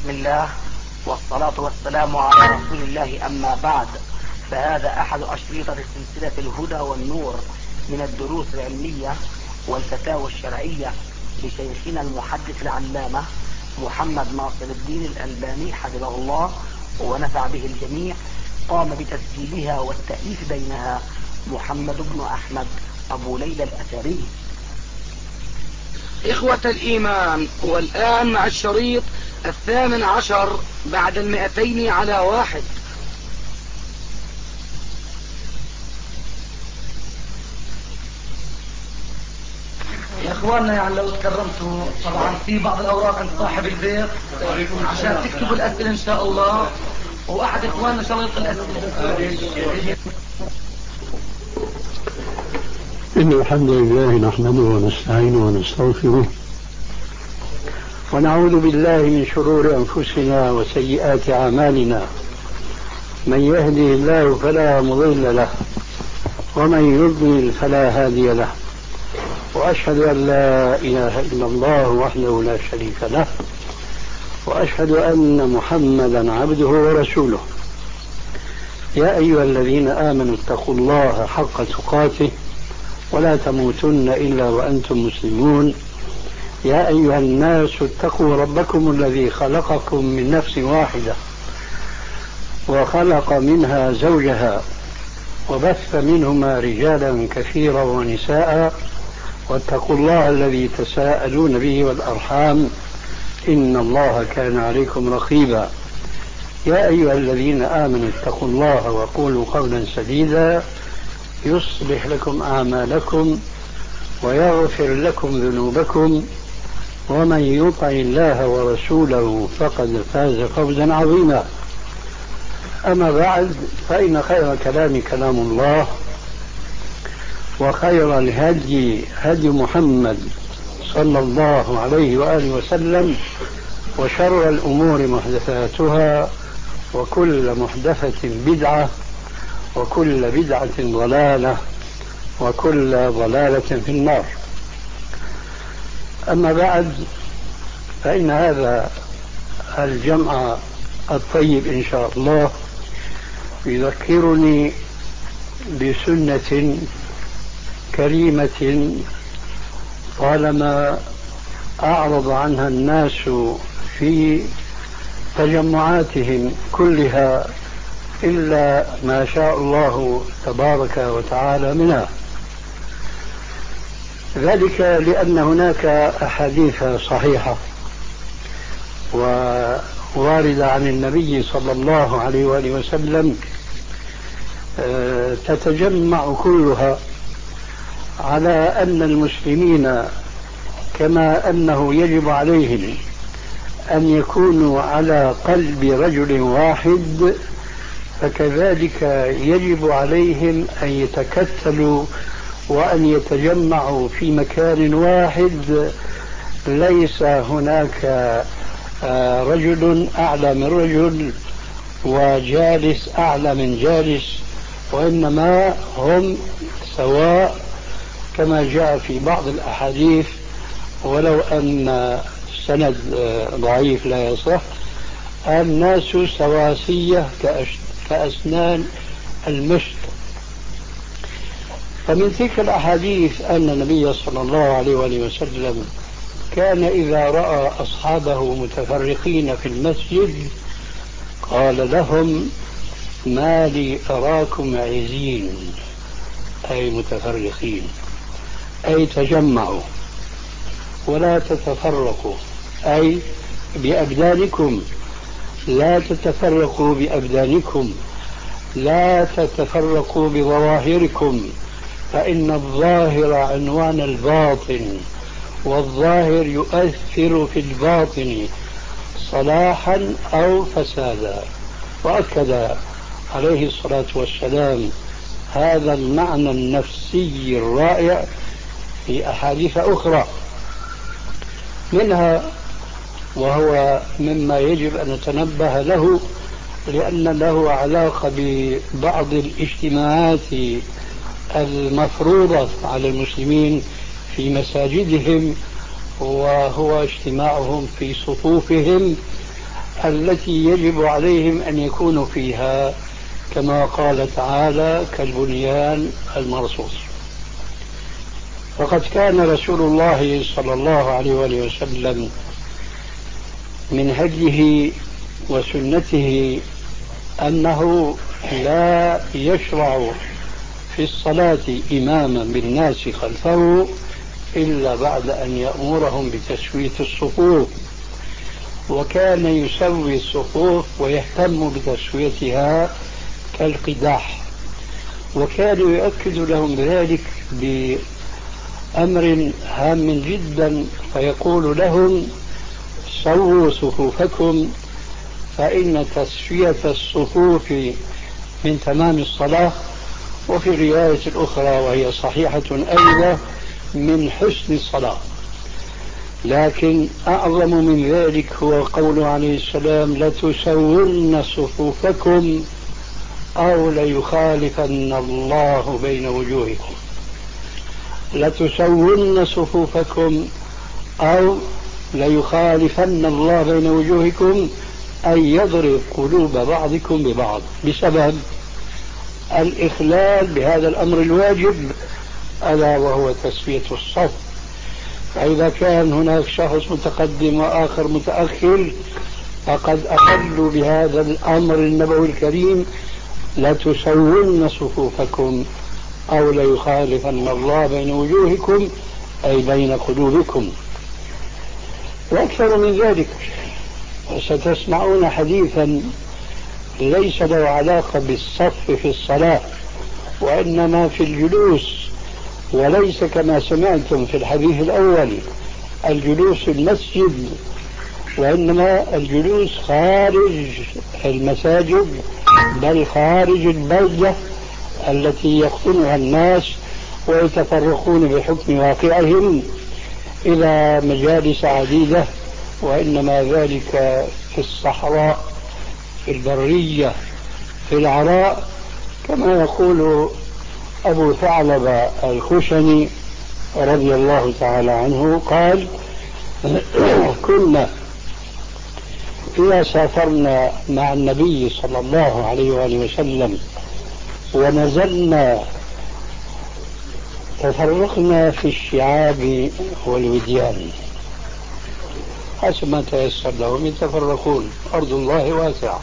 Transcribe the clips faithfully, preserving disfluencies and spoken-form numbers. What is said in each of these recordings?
بسم الله والصلاة والسلام على رسول الله، أما بعد، فهذا أحد أشريطة سلسلة الهدى والنور من الدروس العلمية والفتاوى الشرعية لشيخنا المحدث العلامة محمد ناصر الدين الألباني حفظه الله ونفع به الجميع. قام بتسجيلها والتأليف بينها محمد بن أحمد أبو ليلى الأثري. إخوة الإيمان، والآن مع الشريط الثامن عشر بعد المئتين على واحد. يا اخواننا، يعني لو تكرمتوا طبعا في بعض الاوراق عند صاحب البيت عشان تكتبوا الاسئله ان شاء الله، واحد اخواننا ان شاء الله يلقي الاسئله. إن الحمد لله نحمده ونستعينه ونستغفره ونعوذ بالله من شرور أنفسنا وسيئات أعمالنا. من يهده الله فلا مضل له ومن يضلل فلا هادي له، وأشهد أن لا إله إلا الله وحده لا شريك له، وأشهد أن محمدا عبده ورسوله. يا أيها الذين آمنوا اتقوا الله حق تقاته ولا تموتن إلا وأنتم مسلمون. يا أيها الناس اتقوا ربكم الذي خلقكم من نفس واحدة وخلق منها زوجها وبث منهما رجالا كثيرا ونساء، واتقوا الله الذي تساءلون به والأرحام إن الله كان عليكم رقيبا. يا أيها الذين آمنوا اتقوا الله وقولوا قولا سديدا يصلح لكم أعمالكم ويغفر لكم ذنوبكم، ومن يطع الله ورسوله فقد فاز فوزا عظيما. أما بعد، فإن خير الكلام كلام الله، وخير الهدي هدي محمد صلى الله عليه وآله وسلم، وشر الأمور محدثاتها، وكل محدثة بدعة، وكل بدعة ضلالة، وكل ضلالة في النار. أما بعد، فإن هذا الجمع الطيب إن شاء الله يذكرني بسنة كريمة طالما أعرض عنها الناس في تجمعاتهم كلها إلا ما شاء الله تبارك وتعالى منها. ذلك لأن هناك أحاديث صحيحة وواردة عن النبي صلى الله عليه وآله وسلم تتجمع كلها على أن المسلمين كما أنه يجب عليهم أن يكونوا على قلب رجل واحد، فكذلك يجب عليهم أن يتكتلوا وأن يتجمعوا في مكان واحد، ليس هناك رجل أعلى من رجل وجالس أعلى من جالس، وإنما هم سواء كما جاء في بعض الأحاديث، ولو أن السند ضعيف لا يصح. الناس سواسية كأسنان المشط. فمن تلك الأحاديث أن النبي صلى الله عليه وآله وسلم كان إذا رأى أصحابه متفرقين في المسجد قال لهم: ما لي أراكم عزين، أي متفرقين، أي تجمعوا ولا تتفرقوا، أي بأبدانكم، لا تتفرقوا بأبدانكم، لا تتفرقوا بظواهركم، فإن الظاهر عنوان الباطن، والظاهر يؤثر في الباطن صلاحا أو فسادا. وأكد عليه الصلاة والسلام هذا المعنى النفسي الرائع في أحاديث أخرى، منها وهو مما يجب أن نتنبه له لأن له علاقة ببعض الاجتماعات المفروضة على المسلمين في مساجدهم، وهو اجتماعهم في صفوفهم التي يجب عليهم أن يكونوا فيها، كما قال تعالى: كالبنيان المرصوص. وقد كان رسول الله صلى الله عليه وآله وسلم من هديه وسنته أنه لا يشرع في الصلاة إماما بالناس خلفه إلا بعد أن يأمرهم بتسوية الصفوف، وكان يسوي الصفوف ويهتم بتسويتها كالقداح، وكان يؤكد لهم ذلك بأمر هام جدا، فيقول لهم: سووا صفوفكم فإن تسوية الصفوف من تمام الصلاة، وفي الرواية الأخرى وهي صحيحة أيضا: من حسن الصلاة. لكن أعظم من ذلك هو قوله عليه السلام: لتسون صفوفكم أو ليخالفن الله بين وجوهكم. لتسون صفوفكم أو ليخالفن الله بين وجوهكم، أي يضرب قلوب بعضكم ببعض بسبب الإخلال بهذا الأمر الواجب، ألا وهو تسوية الصف. فإذا كان هناك شخص متقدم وآخر متأخر فقد أخلوا بهذا الأمر النبوي الكريم: لتسون صفوفكم أو ليخالفن الله بين وجوهكم، أي بين قلوبكم. وأكثر من ذلك، وستسمعون حديثا ليس له علاقة بالصف في الصلاة وإنما في الجلوس، وليس كما سمعتم في الحديث الأول الجلوس المسجد، وإنما الجلوس خارج المساجد، بل خارج البلدة التي يقطنها الناس ويتفرقون بحكم واقعهم إلى مجالس عديدة، وإنما ذلك في الصحراء، في البرية، في العراء، كما يقول أبو ثعلبة الخشني رضي الله تعالى عنه قال: كنا إذا سافرنا مع النبي صلى الله عليه وآله وسلم ونزلنا تفرقنا في الشعاب والوديان، حسب ما تيسر لهم يتفرقون، أرض الله واسعة.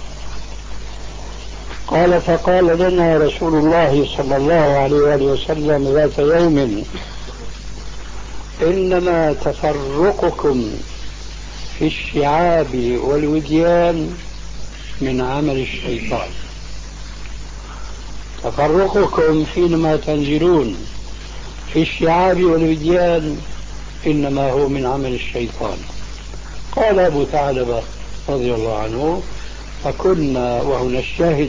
قال: فقال لنا رسول الله صلى الله عليه وآله وسلم ذات يوم: إنما تفرقكم في الشعاب والوديان من عمل الشيطان. تفرقكم حينما تنزلون في الشعاب والوديان إنما هو من عمل الشيطان. قال أبو ثعلبة رضي الله عنه: فكنا، وهنا الشاهد،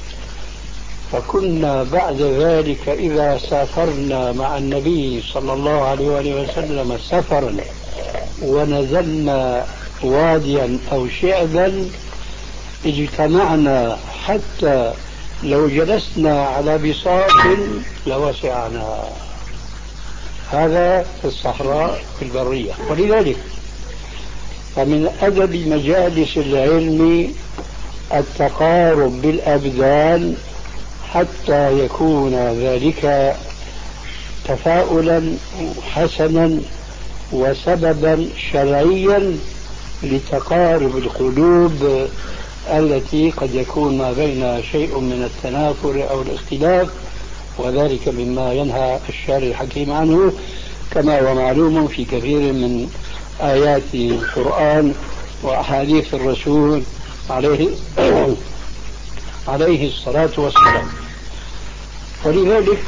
فكنا بعد ذلك إذا سافرنا مع النبي صلى الله عليه وآله وسلم سفرا ونزلنا واديا أو شعبا اجتمعنا حتى لو جلسنا على بساط لوسعنا. هذا في الصحراء في البرية. ولذلك فمن أدب مجالس العلم التقارب بالأبدان حتى يكون ذلك تفاؤلا حسنا وسببا شرعيا لتقارب القلوب التي قد يكون ما بين شيء من التنافر أو الاختلاف، وذلك مما ينهى الشارع الحكيم عنه، كما هو معلوم في كثير من آيات القرآن وأحاديث الرسول عليه عليه الصلاة والسلام. ولذلك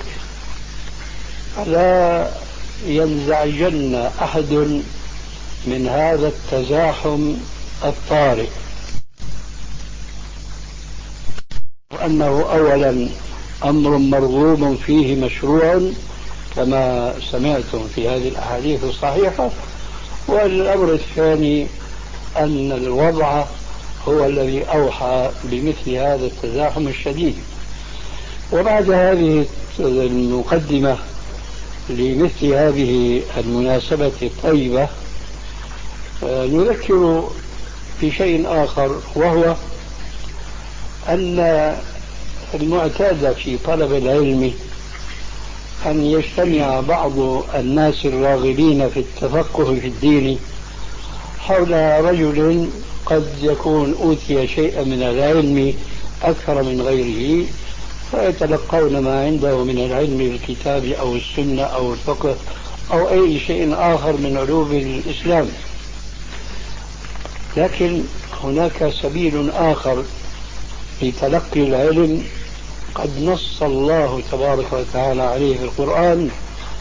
لا ينزعجن أحد من هذا التزاحم الطارئ، وأنه أولا أمر مرغوب فيه مشروع كما سمعتم في هذه الأحاديث الصحيحة، والأمر الثاني أن الوضع هو الذي أوحى بمثل هذا التزاحم الشديد. وبعد هذه المقدمة لمثل هذه المناسبة الطيبة نذكر في شيء آخر، وهو أن المعتاد في طلب العلم أن يجتمع بعض الناس الراغبين في التفقه في الدين حول رجل قد يكون أوتي شيئا من العلم أكثر من غيره، فيتلقون ما عنده من العلم بالكتاب أو السنة أو الفقه أو أي شيء آخر من علوم الإسلام. لكن هناك سبيل آخر لتلقي العلم قد نص الله تبارك وتعالى عليه في القرآن،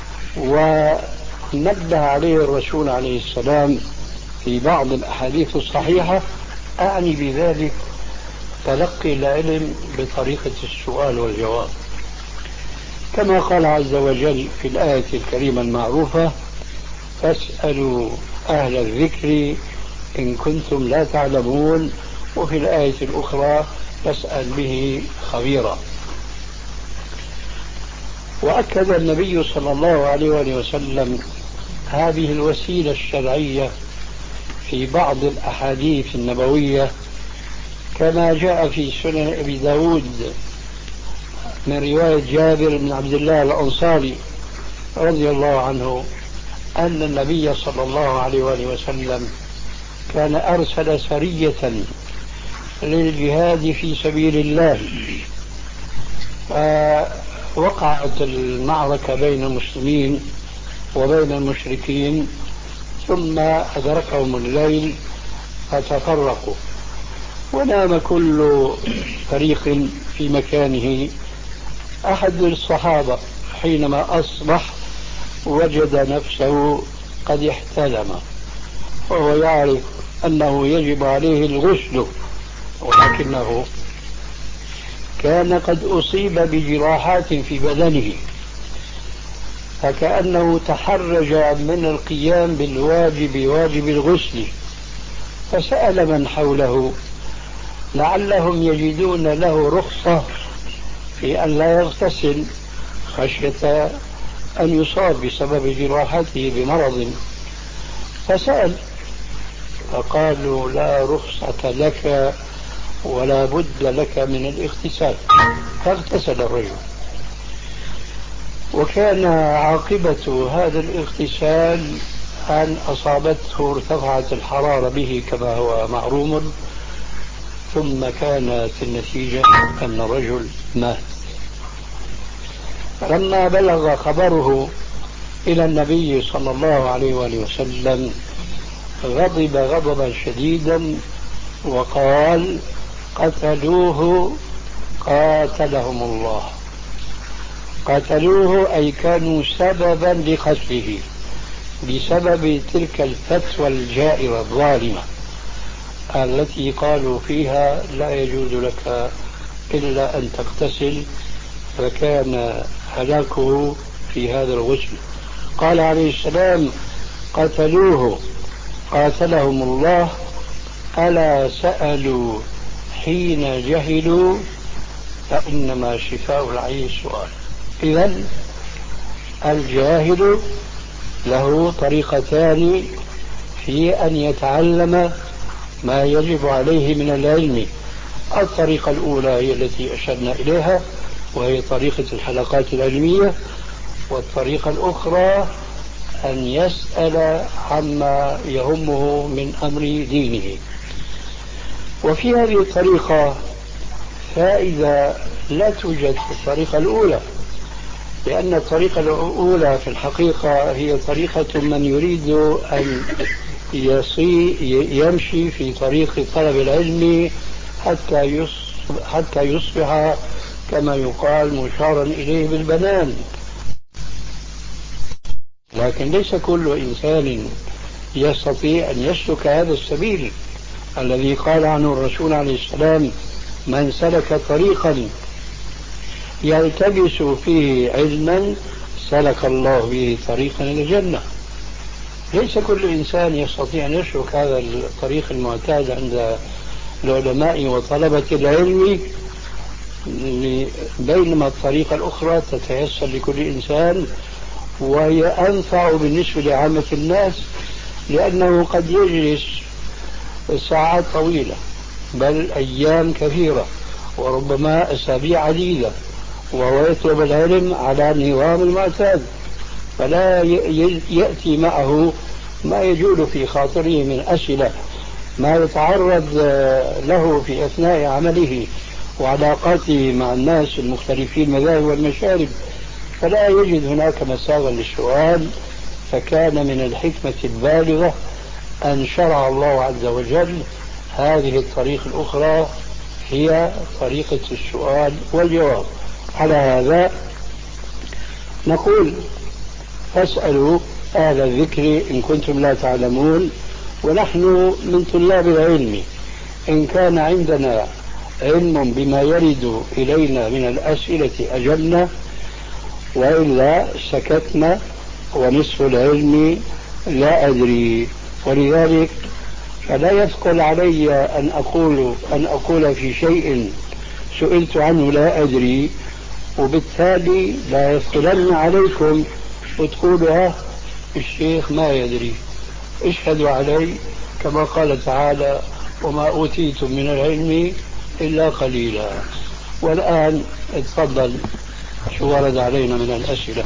ونبه عليه الرسول عليه السلام في بعض الأحاديث الصحيحة. أعني بذلك تلقي العلم بطريقة السؤال والجواب، كما قال عز وجل في الآية الكريمة المعروفة: فاسألوا أهل الذكر إن كنتم لا تعلمون، وفي الآية الأخرى: فاسأل به خبيرا. وأكد النبي صلى الله عليه وآله وسلم هذه الوسيلة الشرعية في بعض الأحاديث النبوية، كما جاء في سنن أبي داود من رواية جابر بن عبد الله الأنصاري رضي الله عنه أن النبي صلى الله عليه وآله وسلم كان أرسل سرية للجهاد في سبيل الله، فوقعت المعركة بين المسلمين وبين المشركين، ثم أدركهم الليل فتفرقوا، ونام كل فريق في مكانه. أحد الصحابة حينما أصبح وجد نفسه قد احتلم، وهو يعرف أنه يجب عليه الغسل، ولكنه كان قد أصيب بجراحات في بدنه، فكأنه تحرج من القيام بالواجب واجب الغسل، فسأل من حوله لعلهم يجدون له رخصة في أن لا يغتسل خشية أن يصاب بسبب جراحته بمرض، فسأل فقالوا: لا رخصة لك ولا بد لك من الاغتسال. فاغتسل الرجل، وكان عاقبة هذا الاغتسال أن أصابته ارتفعت الحرارة به كما هو معروم، ثم كانت النتيجة أن الرجل مات. لما بلغ خبره إلى النبي صلى الله عليه وآله وسلم غضب غضبا شديدا وقال: قتلوه قاتلهم الله. قتلوه أي كانوا سببا لقتله بسبب تلك الفتوى الجائرة الظالمة التي قالوا فيها لا يجوز لك إلا أن تغتسل، فكان هلاكه في هذا الغسل. قال عليه السلام: قتلوه قاتلهم الله، ألا سألوا حين جهلوا فإنما شفاء العي السؤال. إذن الجاهل له طريقتان في أن يتعلم ما يجب عليه من العلم. الطريقة الأولى هي التي أشرنا إليها، وهي طريقة الحلقات العلمية، والطريقة الأخرى أن يسأل عما يهمه من أمر دينه. وفي هذه الطريقة فائدة لا توجد في الطريقة الأولى، لأن الطريقة الأولى في الحقيقة هي طريقة من يريد أن يمشي في طريق طلب العلم حتى يصبح, حتى يصبح كما يقال مشارا إليه بالبنان. لكن ليس كل إنسان يستطيع أن يسلك هذا السبيل الذي قال عنه الرسول عليه السلام: من سلك طريقا يلتبس فيه علما سلك الله به طريقا إلى الجنة. ليس كل إنسان يستطيع أن يسلك هذا الطريق المعتاد عند العلماء وطلبة العلم، بينما الطريقة الأخرى تتيسر لكل إنسان، وهي أنفع بالنسبة لعامة الناس، لأنه قد يجلس ساعات طويلة بل أيام كثيرة وربما أسابيع عديدة، وهو يطلب العلم على النظام المعتاد، فلا يأتي معه ما يجول في خاطره من أسئلة، ما يتعرض له في أثناء عمله وعلاقاته مع الناس المختلفين المذاهب والمشارب، فلا يجد هناك مساغا للسؤال. فكان من الحكمة البالغة أن شرع الله عز وجل هذه الطريقة الأخرى، هي طريقة السؤال والجواب. على هذا نقول فاسألوا أهل الذكر إن كنتم لا تعلمون، ونحن من طلاب العلم إن كان عندنا علم بما يرد إلينا من الأسئلة أجبنا، وإلا سكتنا، ونصف العلم لا أدري. ولذلك فلا يثقل علي أن أقول أن أقول في شيء سئلت عنه لا أدري، وبالتالي لا يثقلن عليكم وتقولوا الشيخ ما يدري. اشهدوا علي كما قال تعالى وما أوتيتم من العلم إلا قليلا. والآن اتفضل شو ورد علينا من الأسئلة.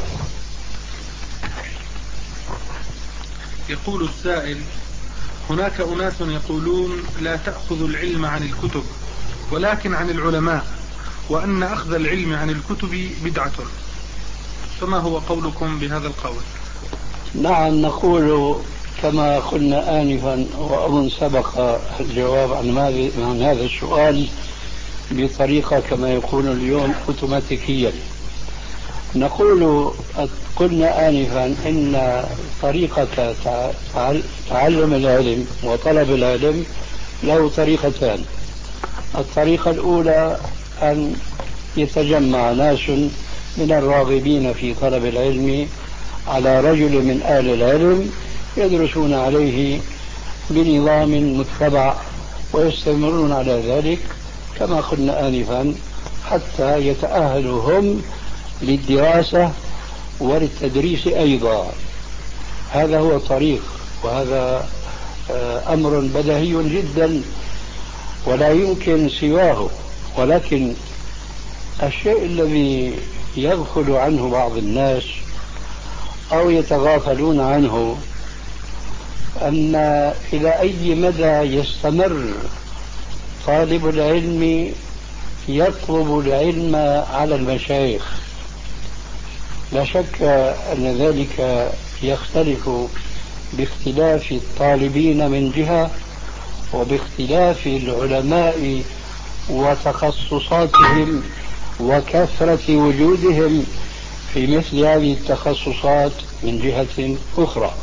يقول السائل: هناك أناس يقولون لا تأخذ العلم عن الكتب ولكن عن العلماء، وأن أخذ العلم عن الكتب بدعة، فما هو قولكم بهذا القول؟ نعم، نقول كما قلنا آنفا، وأظن سبق الجواب عن هذا السؤال بطريقة كما يقول اليوم أوتوماتيكيا. نقول قلنا آنفا إن طريقة تعلم العلم وطلب العلم له طريقتان. الطريقة الأولى أن يتجمع ناس من الراغبين في طلب العلم على رجل من أهل العلم يدرسون عليه بنظام متبع ويستمرون على ذلك كما قلنا آنفا حتى يتأهلوا هم للدراسة وللتدريس أيضا. هذا هو الطريق، وهذا أمر بديهي جدا ولا يمكن سواه. ولكن الشيء الذي يغفل عنه بعض الناس أو يتغافلون عنه أن إلى أي مدى يستمر طالب العلم يطلب العلم على المشايخ. لا شك أن ذلك يختلف باختلاف الطالبين من جهة، وباختلاف العلماء وتخصصاتهم وكثرة وجودهم في مثل هذه التخصصات من جهة أخرى.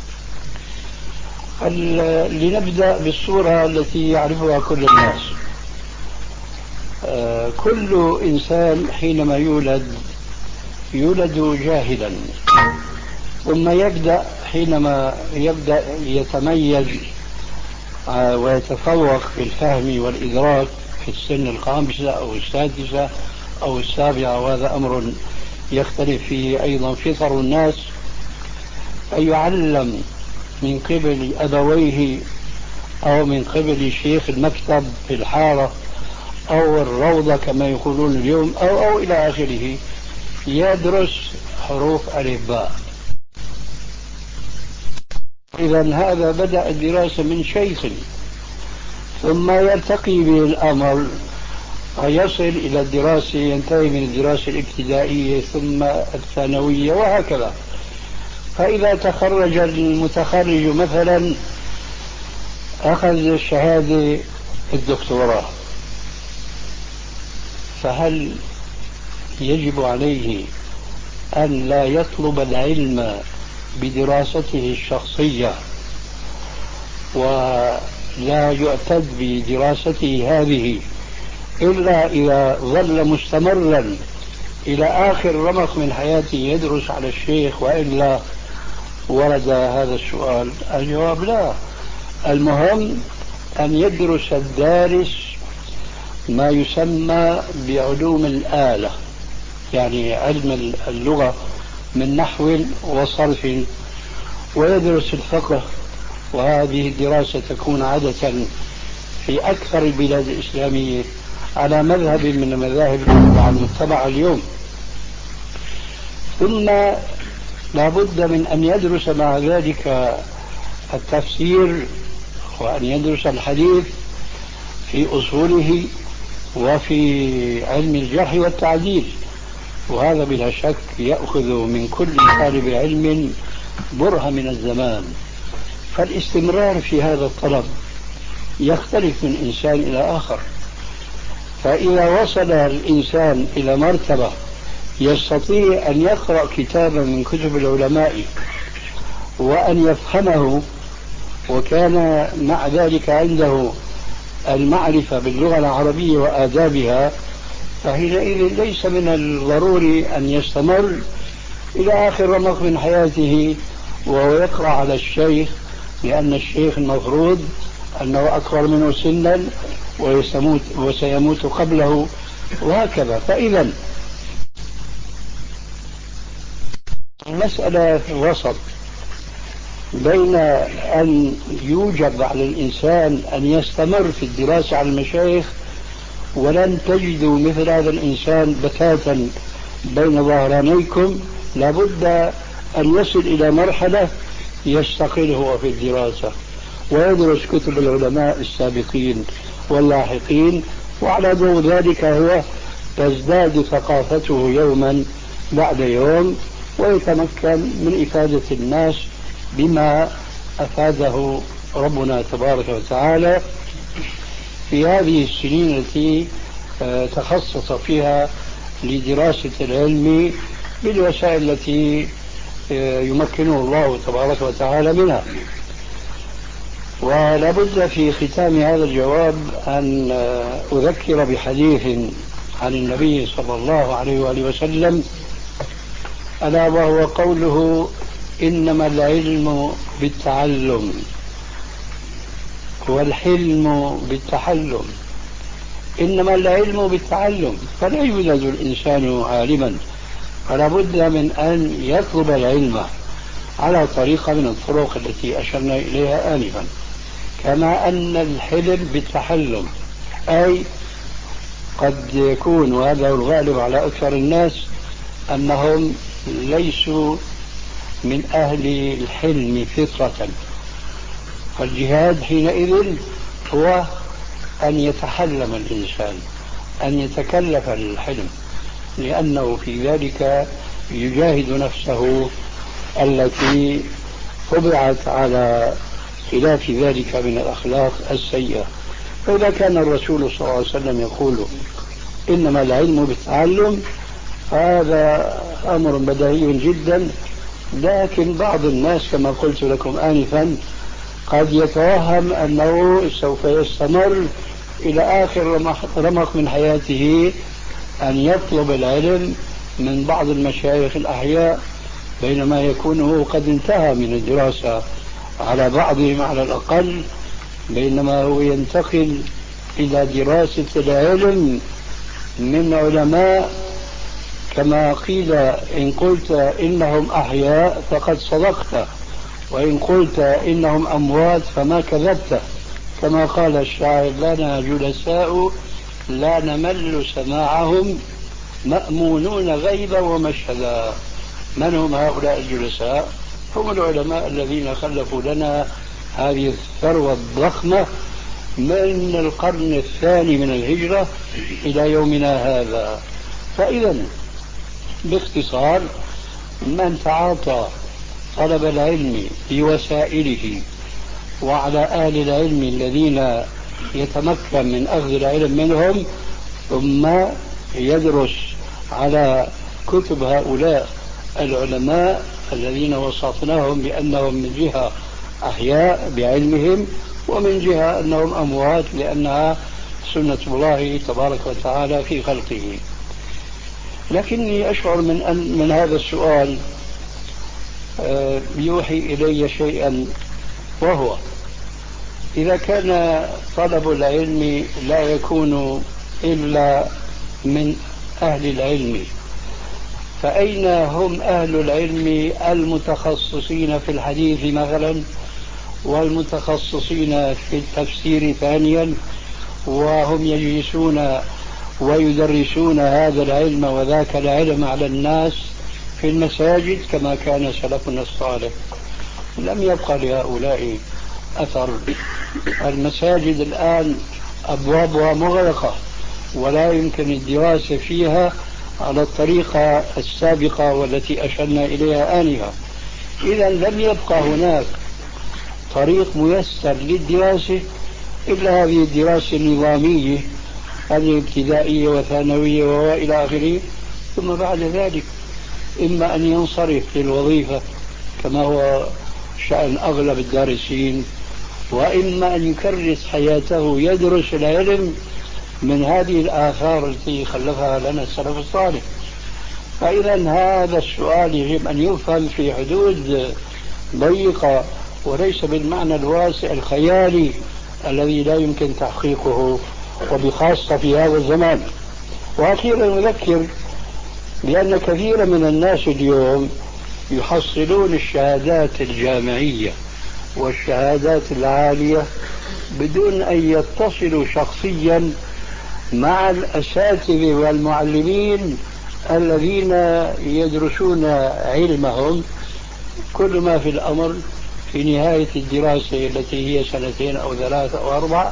لنبدأ بالصورة التي يعرفها كل الناس. كل إنسان حينما يولد يولد جاهلا، ثم يبدأ حينما يبدأ يتميز ويتفوق في الفهم والإدراك في السن الخامسة أو السادسة أو السابعة، وهذا أمر يختلف فيه أيضا فطر الناس، فيعلم من قبل أبويه أو من قبل شيخ المكتب في الحارة أو الروضة كما يقولون اليوم أو, أو إلى آخره، يدرس حروف ألف باء. إذا هذا بدأ الدراسة من شيخ، ثم يرتقي به الأمر ويصل إلى الدراسة، ينتهي من الدراسة الابتدائية ثم الثانوية وهكذا. فإذا تخرج المتخرج مثلا أخذ شهادة الدكتوراه، فهل يجب عليه أن لا يطلب العلم بدراسته الشخصية ولا يعتد بدراسته هذه إلا إذا ظل مستمرا إلى آخر رمق من حياته يدرس على الشيخ، وإلا ورد هذا السؤال؟ الجواب لا. المهم أن يدرس الدارس ما يسمى بعلوم الآلة، يعني علم اللغة من نحو وصرف، ويدرس الفقه وهذه الدراسة تكون عادة في أكثر البلاد الإسلامية على مذهب من المذاهب المتبعة اليوم. ثم لا بد من أن يدرس مع ذلك التفسير وأن يدرس الحديث في أصوله وفي علم الجرح والتعديل، وهذا بلا شك يأخذ من كل طالب علم برهة من الزمان. فالاستمرار في هذا الطلب يختلف من إنسان إلى آخر. فإذا وصل الإنسان إلى مرتبة يستطيع أن يقرأ كتابا من كتب العلماء وأن يفهمه، وكان مع ذلك عنده المعرفة باللغة العربية وآدابها، فحينئذ ليس من الضروري أن يستمر إلى آخر رمق من حياته وهو يقرأ على الشيخ، لأن الشيخ المفروض أنه أكبر منه سنا ويسموت وسيموت قبله وهكذا. فإذا المسألة وسط بين أن يوجب على الإنسان أن يستمر في الدراسة على المشايخ، ولن تجدوا مثل هذا الإنسان بتاتا بين ظهرانيكم، لابد أن يصل إلى مرحلة يستقل هو في الدراسة ويدرس كتب العلماء السابقين واللاحقين، وعلى ضوء ذلك هو تزداد ثقافته يوما بعد يوم ويتمكن من إفادة الناس بما أفاده ربنا تبارك وتعالى في هذه السنين التي تخصص فيها لدراسة العلم بالوسائل التي يمكنه الله تبارك وتعالى منها. ولا بد في ختام هذا الجواب أن أذكر بحديث عن النبي صلى الله عليه وآله وسلم، ألا وهو قوله: إنما العلم بالتعلم والحلم بالتحلم. إنما العلم بالتعلم، فلا يولد الإنسان عالما، فلا بد من أن يطلب العلم على طريقة من الطرق التي أشرنا إليها آنفا. كما أن الحلم بالتحلم، أي قد يكون، وهذا الغالب على أكثر الناس، أنهم ليسوا من أهل الحلم فطرة، فالجهاد حينئذ هو أن يتحلم الإنسان، أن يتكلف الحلم، لأنه في ذلك يجاهد نفسه التي طبعت على خلاف ذلك من الأخلاق السيئة. فإذا كان الرسول صلى الله عليه وسلم يقول إنما العلم بالتعلم، هذا أمر بديهي جدا، لكن بعض الناس كما قلت لكم آنفا قد يتوهم أنه سوف يستمر إلى آخر رمق من حياته أن يطلب العلم من بعض المشايخ الأحياء، بينما يكون هو قد انتهى من الدراسة على بعضهم على الأقل، بينما هو ينتقل إلى دراسة العلم من علماء كما قيل: إن قلت إنهم أحياء فقد صدقت، وإن قلت إنهم أموات فما كذبت، كما قال الشاعر: لنا جلساء لا نمل سماعهم مأمونون غيبا ومشهدا. من هم هؤلاء الجلساء؟ هم العلماء الذين خلفوا لنا هذه الثروة الضخمة من القرن الثاني من الهجرة إلى يومنا هذا. فإذا باختصار، من تعاطى طلب العلم بوسائله وعلى أهل العلم الذين يتمكن من أخذ العلم منهم، ثم يدرس على كتب هؤلاء العلماء الذين وصفناهم بأنهم من جهة أحياء بعلمهم، ومن جهة أنهم أموات لأنها سنة الله تبارك وتعالى في خلقه. لكني أشعر من أن من هذا السؤال يوحي إلي شيئا، وهو: إذا كان طلب العلم لا يكون إلا من أهل العلم، فأين هم أهل العلم المتخصصين في الحديث مثلا، والمتخصصين في التفسير ثانيا، وهم يجلسون ويدرسون هذا العلم وذاك العلم على الناس في المساجد كما كان سلفنا الصالح. لم يبقى لهؤلاء أثر. المساجد الآن أبوابها مغلقة ولا يمكن الدراسة فيها على الطريقة السابقة والتي أشرنا إليها آنفا. إذا لم يبقى هناك طريق ميسر للدراسة إلا هذه الدراسة النظامية، هذه ابتدائية وثانوية وإلى آخره. ثم بعد ذلك إما أن ينصرف للوظيفة كما هو شأن أغلب الدارسين، وإما أن يكرس حياته يدرس العلم من هذه الآثار التي خلفها لنا السلف الصالح. فإذا هذا السؤال يجب أن يفهم في حدود ضيقة وليس بالمعنى الواسع الخيالي الذي لا يمكن تحقيقه، وبخاصة في هذا الزمان. وأخيرا أذكر بأن كثير من الناس اليوم يحصلون الشهادات الجامعية والشهادات العالية بدون أن يتصلوا شخصيا مع الأساتذة والمعلمين الذين يدرسون علمهم. كل ما في الأمر في نهاية الدراسة التي هي سنتين أو ثلاثة أو أربعة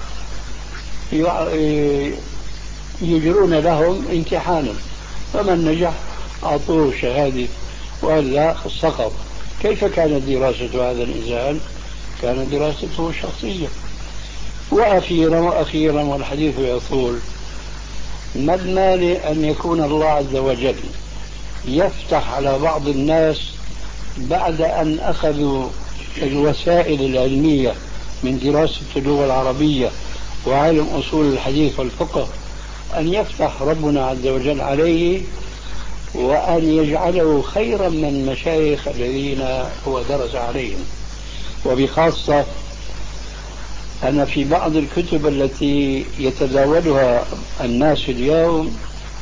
يجرون لهم امتحانا، فمن نجح أعطوه شهادة وإلا سقط. كيف كانت دراسة هذا الإنسان؟ كانت دراسته شخصية. وأخيرا وأخيرا والحديث يطول، ما المانع أن يكون الله عز وجل يفتح على بعض الناس بعد أن أخذوا الوسائل العلمية من دراسة اللغة العربية وعلم أصول الحديث والفقه، أن يفتح ربنا عز وجل عليه وأن يجعله خيرا من المشايخ الذين هو درس عليهم. وبخاصة أن في بعض الكتب التي يتداولها الناس اليوم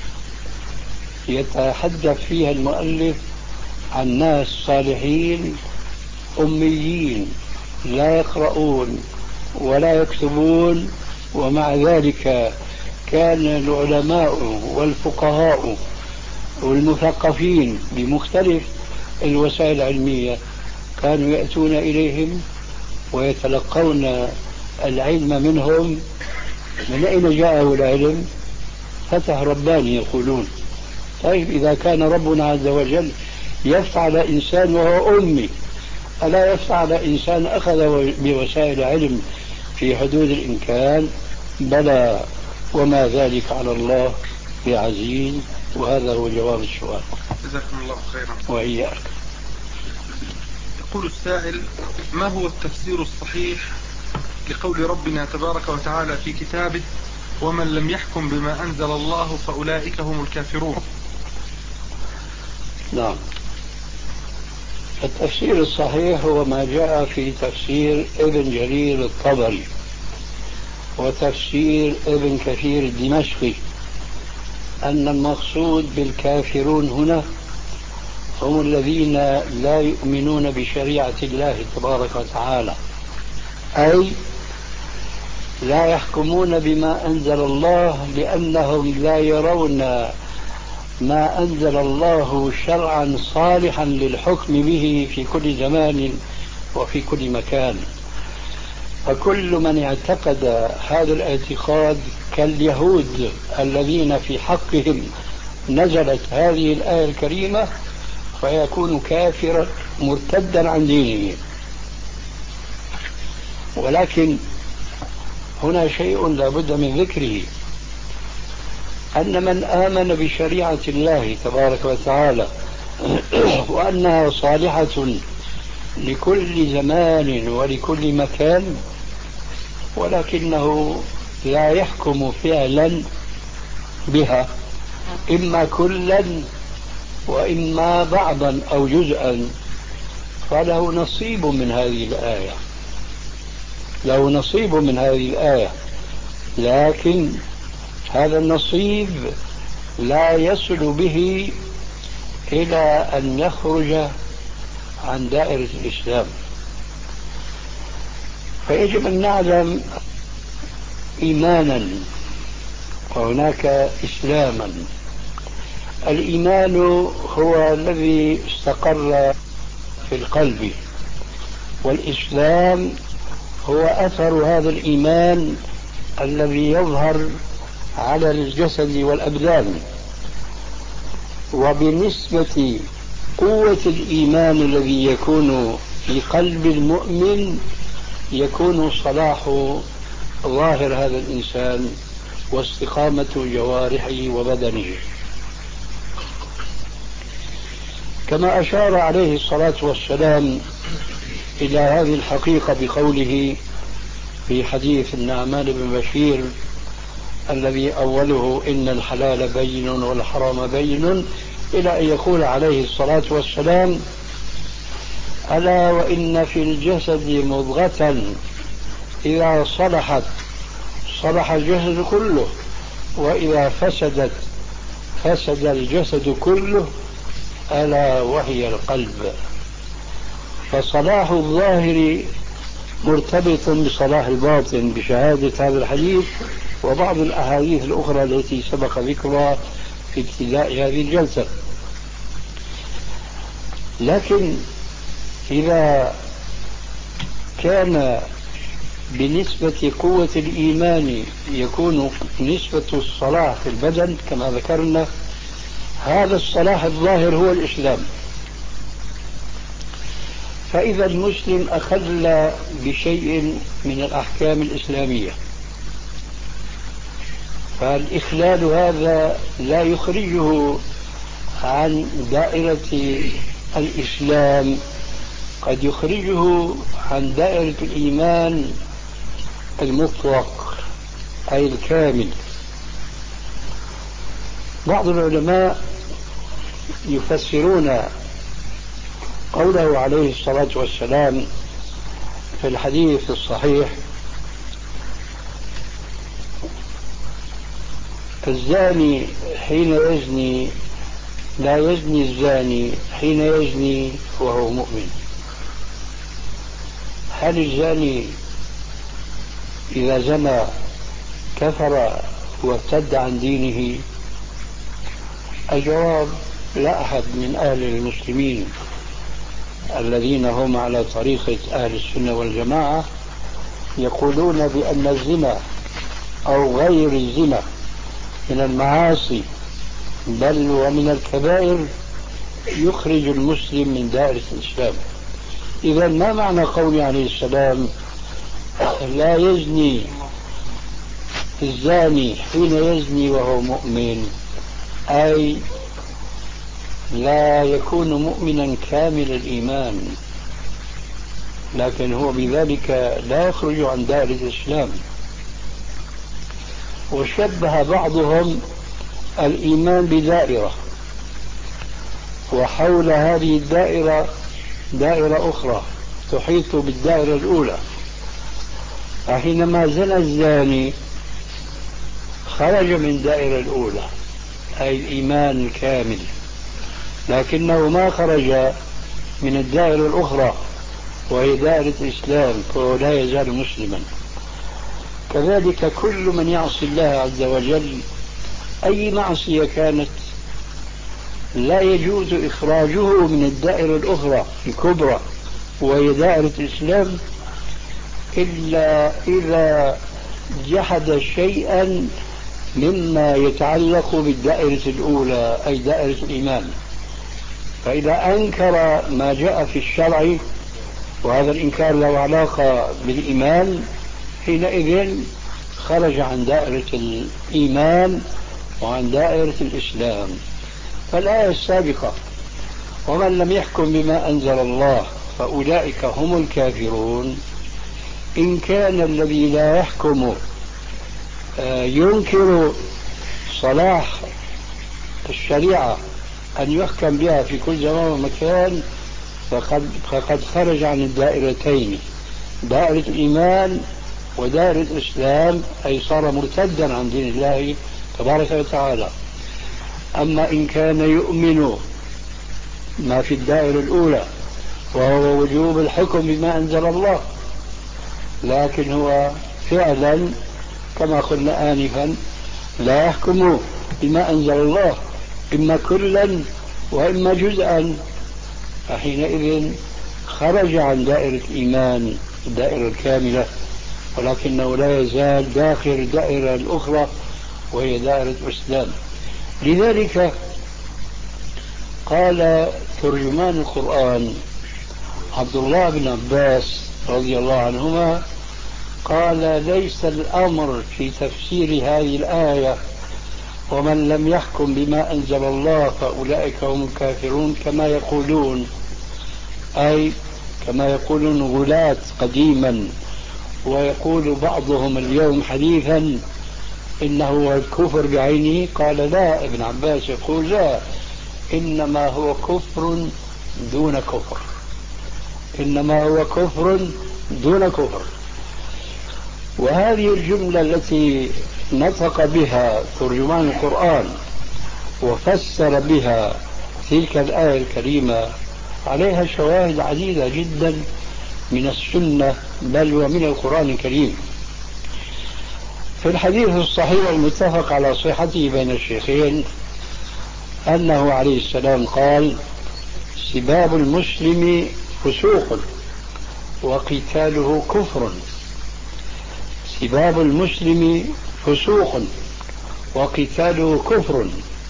يتحدث فيها المؤلف عن ناس صالحين أميين لا يقرؤون ولا يكتبون، ومع ذلك كان العلماء والفقهاء والمثقفين بمختلف الوسائل العلمية كانوا يأتون إليهم ويتلقون العلم منهم. من أين جاءه العلم؟ فتح رباني يقولون. طيب إذا كان ربنا عز وجل يفعل إنسان وهو أمي، ألا يفعل إنسان أخذ بوسائل علم في حدود الإمكان؟ بلى، وما ذلك على الله بعزيز. وهذا هو جواب السؤال. جزاكم الله خيرا. وإياك. يقول السائل: ما هو التفسير الصحيح لقول ربنا تبارك وتعالى في كتابه: ومن لم يحكم بما أنزل الله فأولئك هم الكافرون؟ نعم، التفسير الصحيح هو ما جاء في تفسير ابن جرير الطبري وتفسير ابن كثير الدمشقي، أن المقصود بالكافرون هنا هم الذين لا يؤمنون بشريعة الله تبارك وتعالى، أي لا يحكمون بما أنزل الله لأنهم لا يرون ما أنزل الله شرعا صالحا للحكم به في كل زمان وفي كل مكان. فكل من اعتقد هذا الاعتقاد كاليهود الذين في حقهم نزلت هذه الآية الكريمة فيكون كافرا مرتدا عن دينه. ولكن هنا شيء لا بد من ذكره، أن من آمن بشريعة الله تبارك وتعالى وأنها صالحة لكل زمان ولكل مكان، ولكنه لا يحكم فعلا بها إما كلا وإما بعضا أو جزءا، فله نصيب من هذه الآية، له نصيب من هذه الآية، لكن هذا النصيب لا يصل به إلى أن يخرج عن دائرة الإسلام. فيجب أن نعلم إيمانا وهناك إسلاما. الإيمان هو الذي استقر في القلب، والإسلام هو أثر هذا الإيمان الذي يظهر على الجسد والأبدان. وبنسبة قوة الإيمان الذي يكون في قلب المؤمن يكون صلاح ظاهر هذا الإنسان واستقامة جوارحه وبدنه، كما أشار عليه الصلاة والسلام إلى هذه الحقيقة بقوله في حديث النعمان بن بشير الذي أوله إن الحلال بين والحرام بين، إلى أن يقول عليه الصلاة والسلام ألا وإن في الجسد مضغة إذا صلحت صلح الجسد كله وإذا فسدت فسد الجسد كله ألا وهي القلب. فصلاح الظاهر مرتبط بصلاح الباطن بشهادة هذا الحديث وبعض الأحاديث الأخرى التي سبق ذكرها في ابتداء هذه الجلسة. لكن إذا كان بنسبة قوة الإيمان يكون نسبة الصلاح في البدن كما ذكرنا، هذا الصلاح الظاهر هو الإسلام. فإذا المسلم أخل بشيء من الأحكام الإسلامية فالإخلال هذا لا يخرجه عن دائرة الإسلام، قد يخرجه عن دائرة الإيمان المطلق أي الكامل. بعض العلماء يفسرون قوله عليه الصلاة والسلام في الحديث الصحيح الزاني حين يزني لا يزني الزاني حين يزني وهو مؤمن. هل الزاني إذا زنى كفر وارتد عن دينه؟ الجواب لا أحد من أهل المسلمين الذين هم على طريقة أهل السنة والجماعة يقولون بأن الزنا أو غير الزنا من المعاصي بل ومن الكبائر يخرج المسلم من دائرة الإسلام. إذا ما معنى قوله عليه السلام لا يزني الزاني حين يزني وهو مؤمن؟ أي لا يكون مؤمنا كامل الإيمان، لكن هو بذلك لا يخرج عن دائرة الإسلام. وشبه بعضهم الإيمان بدائرة وحول هذه الدائرة دائرة أخرى تحيط بالدائرة الأولى. فحينما زنى الزاني خرج من الدائرة الأولى أي الإيمان الكامل، لكنه ما خرج من الدائرة الأخرى وهي دائرة الإسلام، فهو لا يزال مسلما. كذلك كل من يعصي الله عز وجل أي معصية كانت لا يجوز إخراجه من الدائرة الأخرى الكبرى وهي دائرة الإسلام إلا إذا جحد شيئا مما يتعلق بالدائرة الأولى أي دائرة الإيمان. فإذا أنكر ما جاء في الشرع وهذا الإنكار له علاقة بالإيمان حينئذ خرج عن دائرة الإيمان وعن دائرة الإسلام. فالآية السابقة ومن لم يحكم بما أنزل الله فأولئك هم الكافرون، إن كان الذي لا يحكم ينكر صلاح الشريعة أن يحكم بها في كل زمان ومكان فقد, فقد خرج عن الدائرتين دائرة الإيمان ودائرة الإسلام أي صار مرتدا عن دين الله تبارك وتعالى. أما إن كان يؤمن ما في الدائرة الأولى وهو وجوب الحكم بما أنزل الله لكن هو فعلا كما قلنا آنفا لا يحكم بما أنزل الله إما كلا وإما جزءا، فحينئذ خرج عن دائرة الإيمان الدائرة الكاملة، ولكنه لا يزال داخل الدائرة الأخرى وهي دائرة الإسلام. لذلك قال ترجمان القرآن عبد الله بن عباس رضي الله عنهما قال ليس الأمر في تفسير هذه الآية ومن لم يحكم بما أنزل الله فأولئك هم الكافرون كما يقولون، أي كما يقولون غلاة قديما، ويقول بعضهم اليوم حديثا إنه هو الكفر بعينه. قال لا، ابن عباس يقول لا، إنما هو كفر دون كفر، إنما هو كفر دون كفر. وهذه الجملة التي نطق بها ترجمان القرآن وفسر بها تلك الآية الكريمة عليها شواهد عديدة جدا من السنة بل ومن القرآن الكريم. في الحديث الصحيح المتفق على صحته بين الشيخين أنه عليه السلام قال سباب المسلم فسوق وقتاله كفر، سباب المسلم فسوق وقتاله كفر.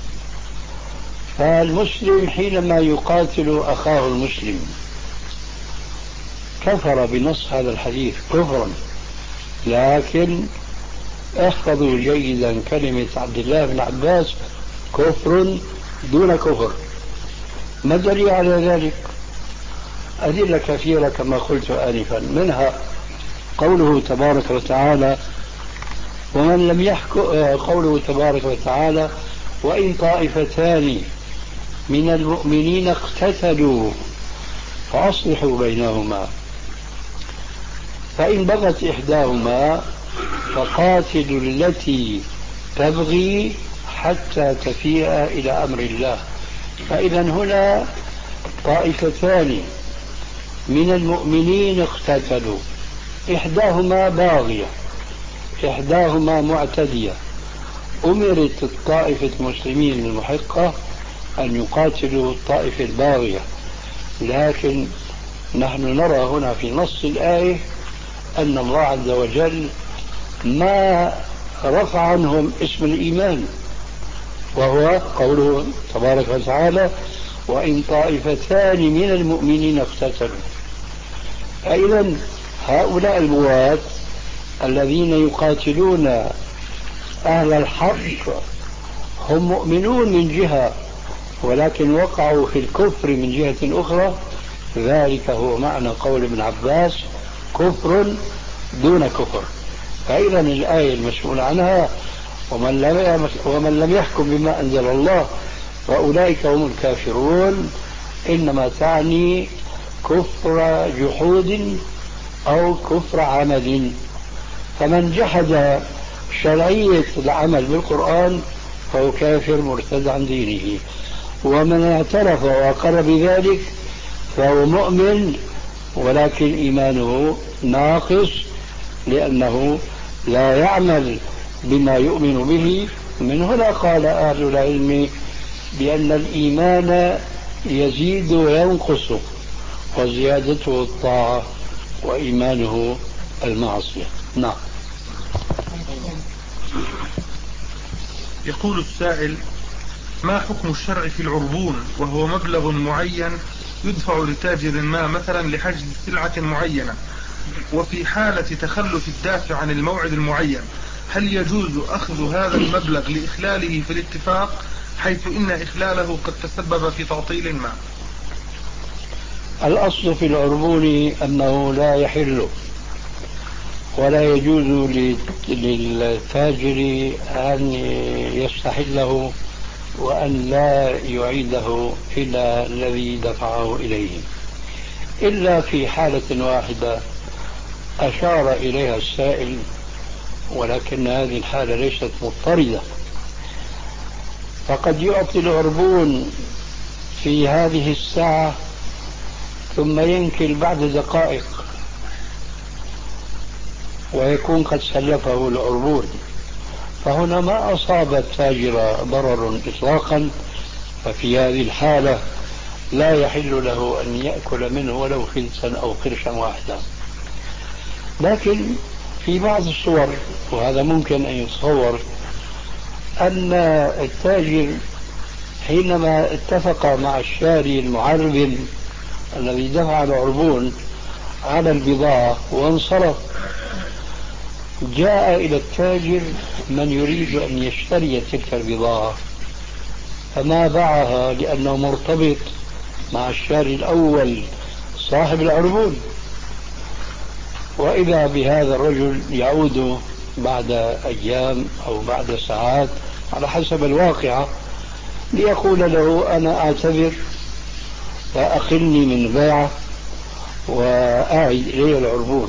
فالمسلم حينما يقاتل أخاه المسلم كفر بنص هذا الحديث كفرا، لكن احفظوا جيدا كلمة عبد الله بن عباس كفر دون كفر. ما الدليل على ذلك؟ أدلة كثيرة كما قلت آنفا، منها قوله تبارك وتعالى ومن لم يحكم، قوله تبارك وتعالى وإن طائفتان من المؤمنين اقتتلوا فأصلحوا بينهما فإن بغت إحداهما فقاتلوا التي تبغي حتى تفيء إلى أمر الله. فإذا هنا طائفتان من المؤمنين اقتتلوا، إحداهما باغية إحداهما معتدية، أمرت الطائفة المسلمين المحقة أن يقاتلوا الطائفة الباغية، لكن نحن نرى هنا في نص الآية أن الله عز وجل ما رفع عنهم اسم الإيمان، وهو قوله تبارك وتعالى وإن طائفتان من المؤمنين اقتتلوا. فإذا هؤلاء البغاة الذين يقاتلون أهل الحق هم مؤمنون من جهة ولكن وقعوا في الكفر من جهة أخرى، ذلك هو معنى قول ابن عباس كفر دون كفر. فإذا الآية المسؤول عنها ومن لم ومن لم يحكم بما أنزل الله فأولئك هم الكافرون إنما تعني كفر جحود أو كفر عمل. فمن جحد شرعية العمل بالقرآن فهو كافر مرتد عن دينه، ومن اعترف وأقر بذلك فهو مؤمن ولكن إيمانه ناقص لأنه لا يعمل بما يؤمن به. من هنا قال أهل العلم بأن الإيمان يزيد وينقص وزيادته الطاعة وإيمانه المعصية. نعم. يقول السائل ما حكم الشرع في العربون وهو مبلغ معين يدفع لتاجر ما مثلا لحجز سلعة معينة، وفي حالة تخلف الدافع عن الموعد المعين هل يجوز أخذ هذا المبلغ لإخلاله في الاتفاق حيث إن إخلاله قد تسبب في تعطيل ما؟ الأصل في العربون أنه لا يحل ولا يجوز للتاجر أن يستحله وأن لا يعيده إلى الذي دفعه إليه، إلا في حالة واحدة أشار إليها السائل، ولكن هذه الحالة ليست مضطردة. فقد يعطي العربون في هذه الساعة ثم ينكل بعد دقائق ويكون قد سلفه العربون، فهنا ما أصاب التاجر ضرر إطلاقا، ففي هذه الحالة لا يحل له أن يأكل منه ولو خلسا أو قرشا واحدا. لكن في بعض الصور، وهذا ممكن أن يتصور، أن التاجر حينما اتفق مع الشاري المعرب الذي دفع العربون على البضاعة وانصرف، جاء إلى التاجر من يريد أن يشتري تلك البضاعة، فما باعها لأنه مرتبط مع الشاري الأول صاحب العربون. وإذا بهذا الرجل يعود بعد أيام أو بعد ساعات على حسب الواقعة ليقول له أنا أعتذر وأقلني من بيعه وأعد إلي العربون.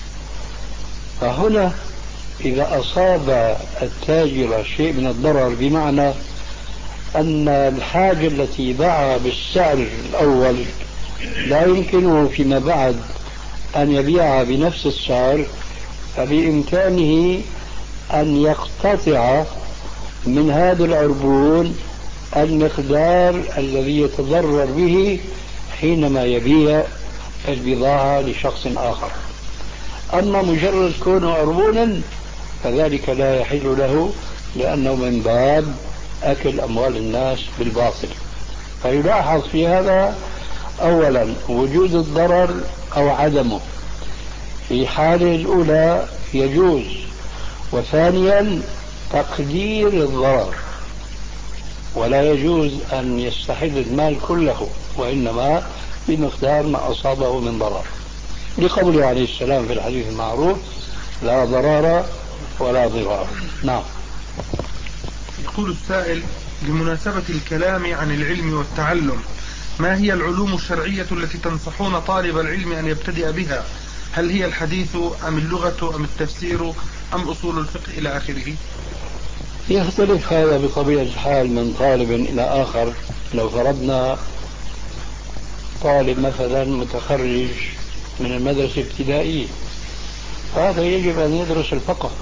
فهنا إذا أصاب التاجر شيء من الضرر، بمعنى أن الحاجة التي باعها بالسعر الأول لا يمكنه فيما بعد أن يبيعها بنفس السعر، فبإمكانه أن يقتطع من هذا العربون المقدار الذي يتضرر به حينما يبيع البضاعة لشخص آخر. أما مجرد كونه عربونا فذلك لا يحل له، لأنه من باب أكل أموال الناس بالباطل. فيلاحظ في هذا أولا وجود الضرر أو عدمه، في حالة الأولى يجوز، وثانيا تقدير الضرر، ولا يجوز أن يستحل المال كله، وإنما بمقدار ما أصابه من ضرر، لقوله عليه السلام في الحديث المعروف لا ضرر ولا ضرار. نعم. يقول السائل: بمناسبة الكلام عن العلم والتعلم، ما هي العلوم الشرعية التي تنصحون طالب العلم أن يبتدئ بها؟ هل هي الحديث أم اللغة أم التفسير أم أصول الفقه إلى آخره؟ يختلف هذا بطبيعة الحال من طالب إلى آخر. لو فرضنا طالب مثلا متخرج من المدرسة الابتدائية، فهذا يجب أن يدرس الفقه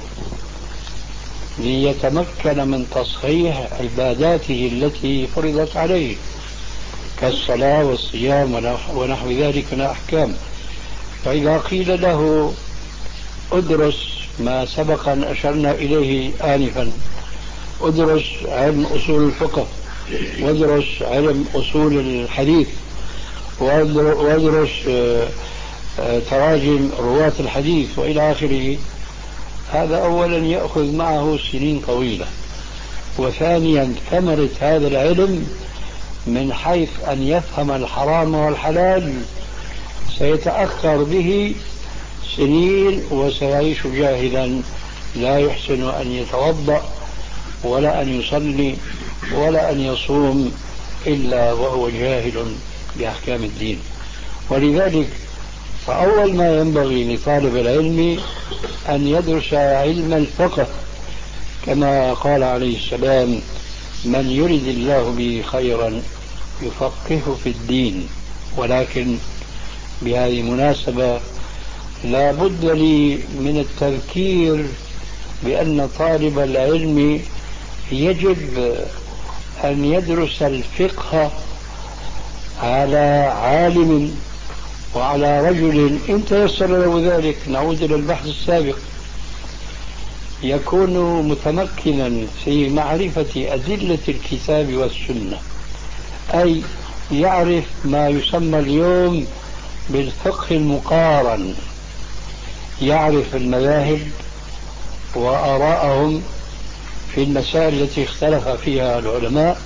ليتمكن من تصحيح عباداته التي فرضت عليه كالصلاة والصيام ونحو ذلك من الأحكام. فإذا قيل له ادرس ما سبق أن أشرنا إليه آنفا، ادرس علم أصول الفقه، وادرس علم أصول الحديث، وادرس تراجم رواة الحديث وإلى آخره، هذا أولا يأخذ معه سنين طويلة، وثانيا ثمرة هذا العلم من حيث أن يفهم الحرام والحلال سيتأخر به سنين، وسيعيش جاهلا لا يحسن أن يتوضأ ولا أن يصلي ولا أن يصوم إلا وهو جاهل بأحكام الدين. ولذلك فأول ما ينبغي لطالب العلم أن يدرس علم الفقه، كما قال عليه السلام من يرد الله به خيرا يفقهه في الدين. ولكن بهذه المناسبة لا بد لي من التذكير بأن طالب العلم يجب أن يدرس الفقه على عالم وعلى رجل إن تيسر له ذلك. نعود إلى البحث السابق، يكون متمكنا في معرفة أدلة الكتاب والسنة، أي يعرف ما يسمى اليوم بالفقه المقارن، يعرف المذاهب وآراءهم في المسائل التي اختلف فيها العلماء،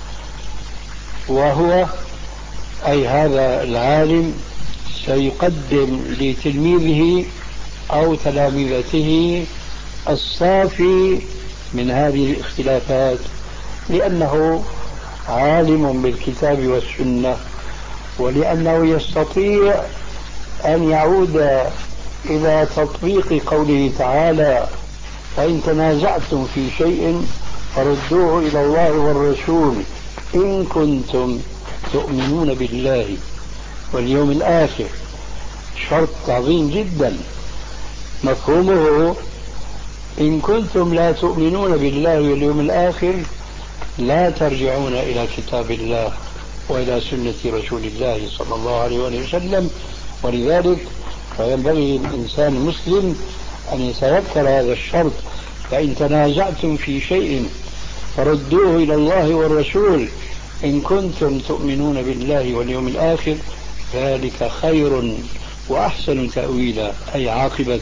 وهو أي هذا العالم سيقدم لتلميذه أو تلامذته الصافي من هذه الاختلافات، لأنه عالم بالكتاب والسنة، ولأنه يستطيع أن يعود إلى تطبيق قوله تعالى فإن تنازعتم في شيء فردوه إلى الله والرسول إن كنتم تؤمنون بالله واليوم الآخر. شرط عظيم جدا مفهومه إن كنتم لا تؤمنون بالله واليوم الآخر لا ترجعون إلى كتاب الله وإلى سنة رسول الله صلى الله عليه وسلم. ولذلك فينبغي الإنسان المسلم أن يتذكر هذا الشرط: فإن تنازعتم في شيء فردوه إلى الله والرسول إن كنتم تؤمنون بالله واليوم الآخر ذلك خير وأحسن تأويلا، أي عاقبة.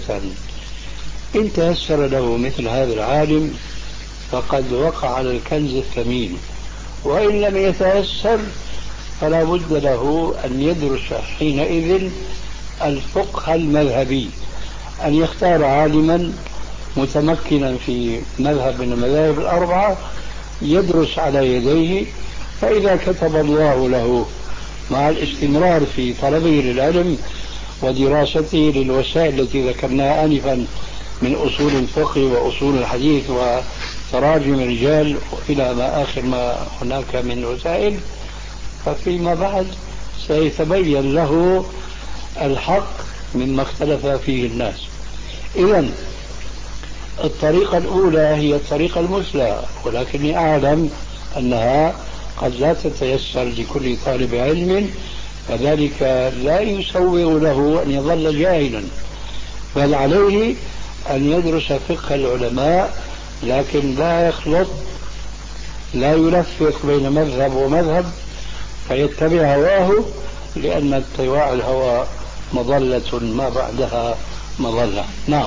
إن تيسر له مثل هذا العالم فقد وقع على الكنز الثمين، وإن لم يتيسر فلا بد له أن يدرس حينئذ الفقه المذهبي، أن يختار عالما متمكنا في مذهب من المذاهب الأربعة يدرس على يديه، فإذا كتب الله له مع الاستمرار في طلبه للعلم ودراسته للوسائل التي ذكرناها آنفا من أصول الفقه وأصول الحديث وتراجم الرجال إلى ما آخر ما هناك من وسائل، ففيما بعد سيتبين له الحق مما اختلف فيه الناس. إذن الطريقة الأولى هي الطريقة المثلى، ولكني أعلم أنها قد لا تتيسر لكل طالب علم، فذلك لا يسوغ له أن يظل جاهلا، بل عليه أن يدرس فقه العلماء، لكن لا يخلط، لا يلفق بين مذهب ومذهب فيتبع هواه، لأن اتباع الهوى مضلة ما بعدها مضلة. نعم.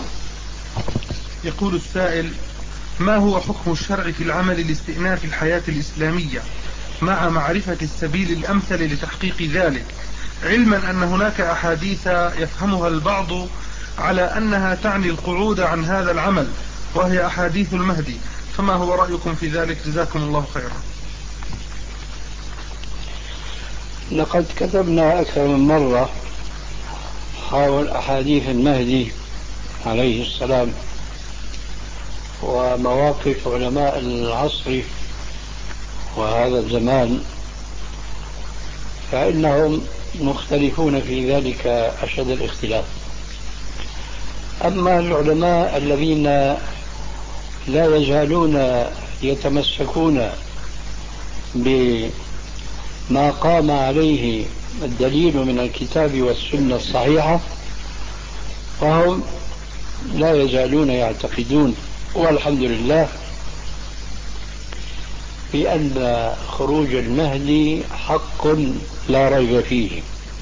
يقول السائل: ما هو حكم الشرع في العمل لاستئناف الحياة الإسلامية مع معرفة السبيل الأمثل لتحقيق ذلك، علما أن هناك أحاديث يفهمها البعض على أنها تعني القعود عن هذا العمل وهي أحاديث المهدي، فما هو رأيكم في ذلك؟ جزاكم الله خيرا. لقد كتبنا أكثر من مرة حول أحاديث المهدي عليه السلام ومواقف علماء العصر وهذا الزمان، فإنهم مختلفون في ذلك أشد الاختلاف. أما العلماء الذين لا يزالون يتمسكون بما قام عليه الدليل من الكتاب والسنة الصحيحة فهم لا يزالون يعتقدون والحمد لله بأن خروج المهدي حق لا ريب فيه.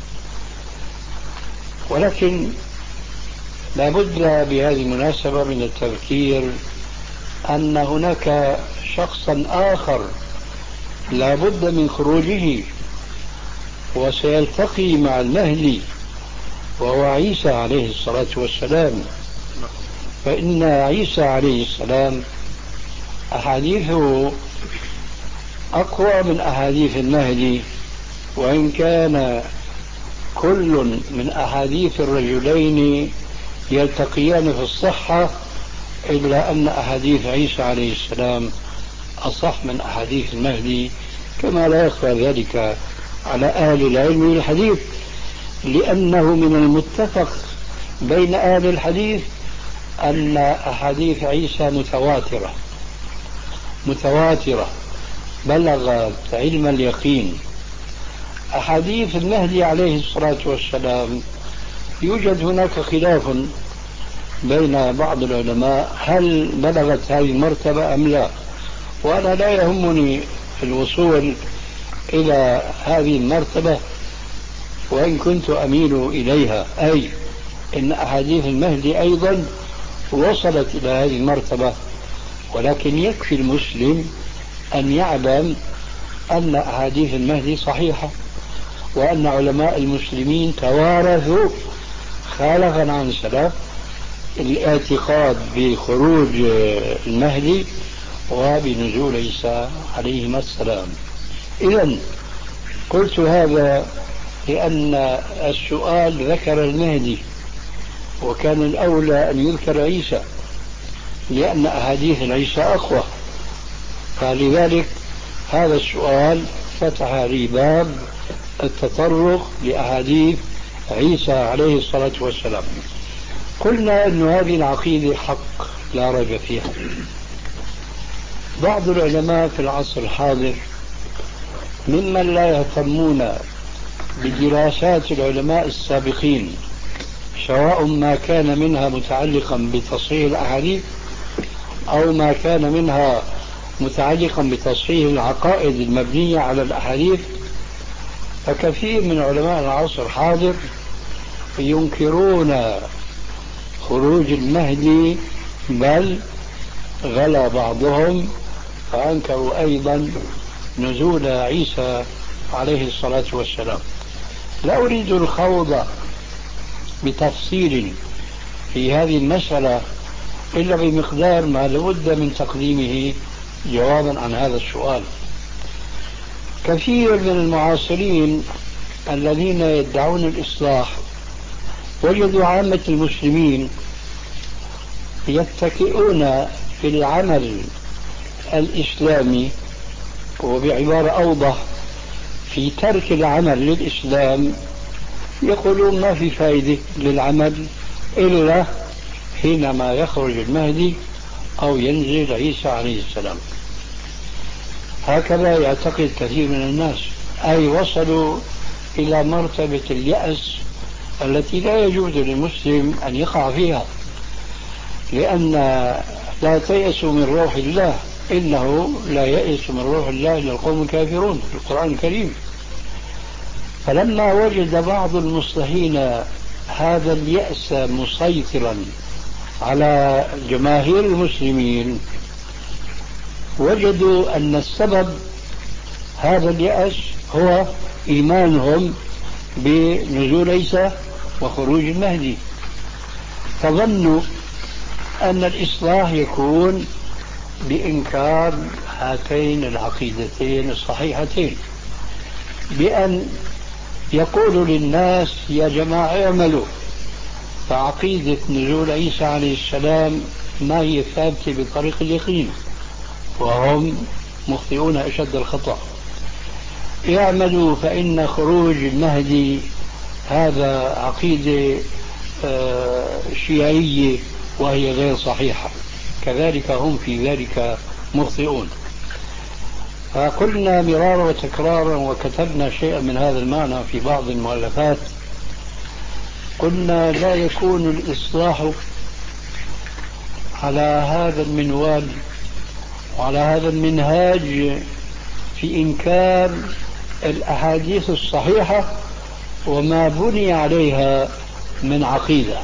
ولكن لا بد بهذه المناسبة من التذكير أن هناك شخصا آخر لا بد من خروجه وسيلتقي مع المهدي وهو عيسى عليه الصلاة والسلام. فإن عيسى عليه السلام أحاديثه أقوى من أحاديث المهدي، وإن كان كل من أحاديث الرجلين يلتقيان في الصحة، إلا أن أحاديث عيسى عليه السلام أصح من أحاديث المهدي، كما لا يخفى ذلك على أهل العلم والحديث، لأنه من المتفق بين أهل الحديث أن أحاديث عيسى متواترة متواترة بلغت علم اليقين. أحاديث المهدي عليه الصلاة والسلام يوجد هناك خلاف بين بعض العلماء هل بلغت هذه المرتبة أم لا، وأنا لا يهمني الوصول إلى هذه المرتبة وإن كنت أميل إليها، أي إن أحاديث المهدي أيضا وصلت إلى هذه المرتبة، ولكن يكفي المسلم أن يعلم أن أحاديث المهدي صحيحة، وأن علماء المسلمين توارثوا خالفا عن سلف الاعتقاد بخروج المهدي وبنزول عيسى عليهما السلام. إذن قلت هذا لأن السؤال ذكر المهدي، وكان الأولى أن يذكر عيسى لأن أحاديث عيسى أقوى، فلذلك هذا السؤال فتح لي باب التطرق لأحاديث عيسى عليه الصلاة والسلام. قلنا أن هذه العقيدة حق لا ريب فيها. بعض العلماء في العصر الحاضر ممن لا يهتمون بدراسات العلماء السابقين، سواء ما كان منها متعلقا بتصحيح الأحاديث أو ما كان منها متعلقا بتصحيح العقائد المبنية على الأحاديث، فكثير من علماء العصر الحاضر ينكرون خروج المهدي، بل غلا بعضهم فأنكروا أيضا نزول عيسى عليه الصلاة والسلام. لا أريد الخوض بتفصيل في هذه المسألة إلا بمقدار ما لابد من تقديمه جوابا عن هذا السؤال. كثير من المعاصرين الذين يدعون الإصلاح وجدوا عامة المسلمين يتكئون في العمل الإسلامي، وبعبارة أوضح في ترك العمل للإسلام، يقولون ما في فائدة للعمل إلا حينما يخرج المهدي أو ينزل عيسى عليه السلام. هكذا يعتقد كثير من الناس، أي وصلوا إلى مرتبة اليأس التي لا يجوز للمسلم أن يقع فيها، لأن لا تيأسوا من روح الله إنه لا يأس من روح الله إلا القوم الكافرون في القرآن الكريم. فلما وجد بعض المصلحين هذا اليأس مسيطرا على جماهير المسلمين، وجدوا أن السبب هذا اليأس هو إيمانهم بنزول عيسى وخروج المهدي، فظنوا أن الإصلاح يكون بإنكار هاتين العقيدتين الصحيحتين، بأن يقولوا للناس يا جماعة اعملوا، فعقيدة نزول عيسى عليه السلام ما هي ثابتة بطريق اليقين، وهم مخطئون أشد الخطأ. اعملوا فإن خروج المهدي هذا عقيدة شيعية وهي غير صحيحة، كذلك هم في ذلك مخطئون. فقلنا مرارا وتكرارا وكتبنا شيئا من هذا المعنى في بعض المؤلفات، قلنا لا يكون الإصلاح على هذا المنوال وعلى هذا المنهاج في إنكار الأحاديث الصحيحة وما بني عليها من عقيدة،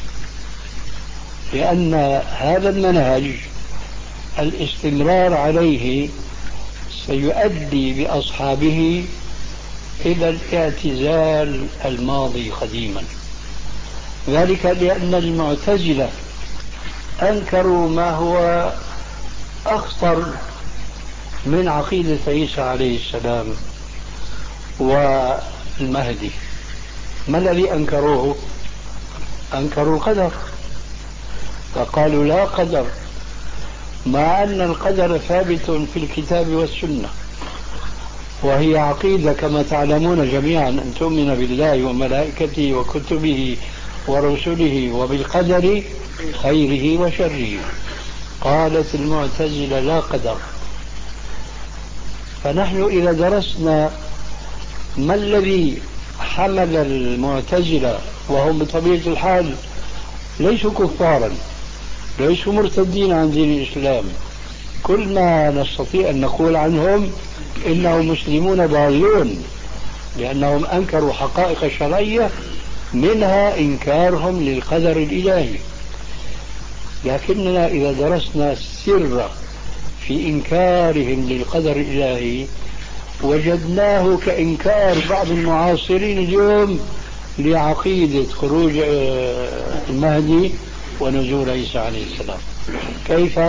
لأن هذا المنهج الاستمرار عليه سيؤدي بأصحابه إلى الاعتزال الماضي قديما. ذلك لأن المعتزلة أنكروا ما هو أخطر من عقيدة عيسى عليه السلام والمهدي. ما الذي أنكروه؟ أنكروا القدر، فقالوا لا قدر، مع أن القدر ثابت في الكتاب والسنة، وهي عقيدة كما تعلمون جميعا أن تؤمن بالله وملائكته وكتبه ورسله وبالقدر خيره وشره. قالت المعتزلة لا قدر. فنحن إذا درسنا ما الذي حمل المعتزلة، وهم بطبيعة الحال ليسوا كفارا، ليسوا مرتدين عن دين الإسلام، كل ما نستطيع أن نقول عنهم إنهم مسلمون ضالون، لأنهم أنكروا حقائق شرعية منها إنكارهم للقدر الإلهي. لكننا إذا درسنا السر في إنكارهم للقدر الإلهي وجدناه كإنكار بعض المعاصرين اليوم لعقيدة خروج المهدي ونزول عيسى عليه السلام. كيف؟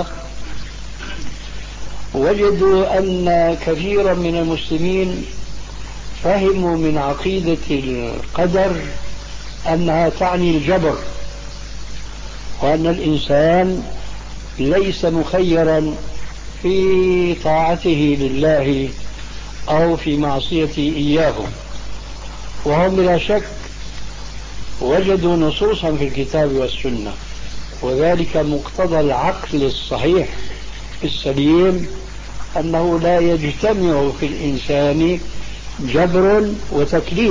وجدوا أن كثيرا من المسلمين فهموا من عقيدة القدر أنها تعني الجبر، وأن الإنسان ليس مخيرا في طاعته لله أو في معصيته إياه. وهم بلا شك وجدوا نصوصا في الكتاب والسنة، وذلك مقتضى العقل الصحيح السليم أنه لا يجتمع في الإنسان جبر وتكليف،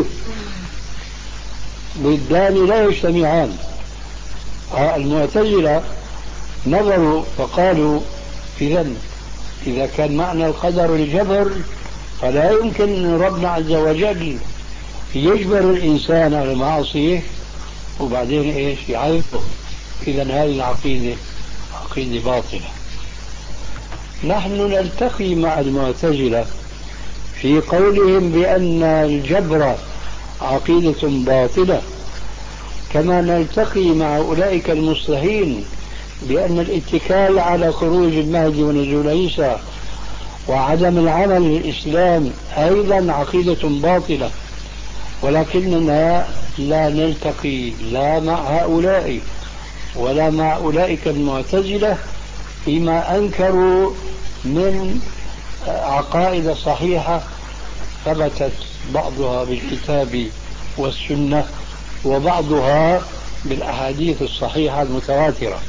ضدان لا يجتمعان. المعتزلة نظروا فقالوا إذن إذا كان معنى القدر الجبر فلا يمكن ربنا عز وجل يجبر الإنسان على المعصية وبعدين إيش يعاقبه. إذن هذه العقيدة عقيدة باطلة. نحن نلتقي مع المعتزلة في قولهم بأن الجبر عقيدة باطلة، كما نلتقي مع أولئك المصلحين بأن الاتكال على خروج المهدي ونزول عيسى وعدم العمل للإسلام أيضا عقيدة باطلة. ولكننا لا نلتقي لا مع هؤلاء ولا مع أولئك المعتزلة فيما أنكروا من عقائد صحيحة ثبتت بعضها بالكتاب والسنة وبعضها بالأحاديث الصحيحة المتواترة.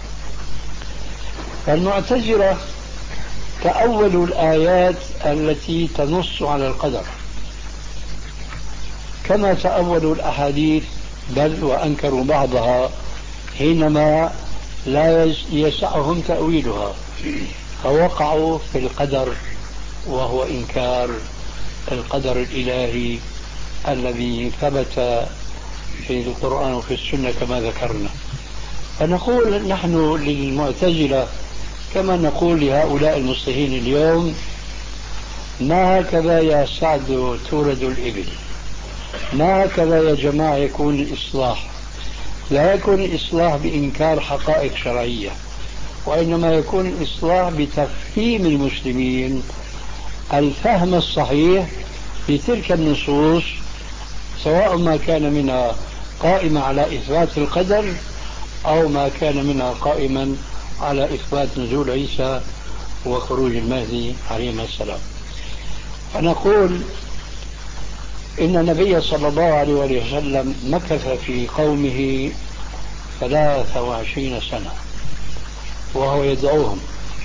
فالمعتزلة تأولوا الآيات التي تنص على القدر كما تأولوا الأحاديث، بل وأنكروا بعضها حينما لا يسعهم تأويلها، فوقعوا في القدر وهو إنكار القدر الإلهي الذي ثبت في القرآن وفي السنة كما ذكرنا. فنقول نحن للمعتزلة كما نقول لهؤلاء المصلحين اليوم: ما هكذا يا سعد تولد الإبل، ما هكذا يا جماعة يكون الإصلاح. لا يكون الإصلاح بإنكار حقائق شرعية، وإنما يكون الإصلاح بتفهيم المسلمين الفهم الصحيح لتلك النصوص، سواء ما كان منها قائمة على إثبات القدر أو ما كان منها قائما على إثبات نزول عيسى وخروج المهدي عليه السلام. فنقول إن النبي صلى الله عليه وسلم مكث في قومه ثلاث وعشرين سنة وهو يدعوهم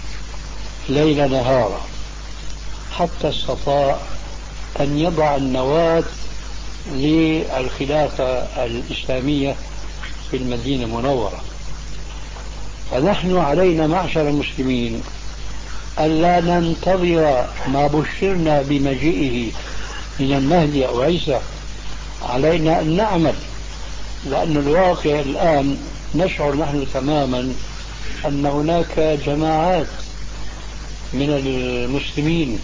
ليل نهارا حتى استطاع أن يضع النواة للخلافة الإسلامية في المدينة المنورة. فنحن علينا معشر المسلمين ألا ننتظر ما بشرنا بمجيئه من المهدي أو عيسى، علينا أن نعمل، لأن الواقع الآن نشعر نحن تماما أن هناك جماعات من المسلمين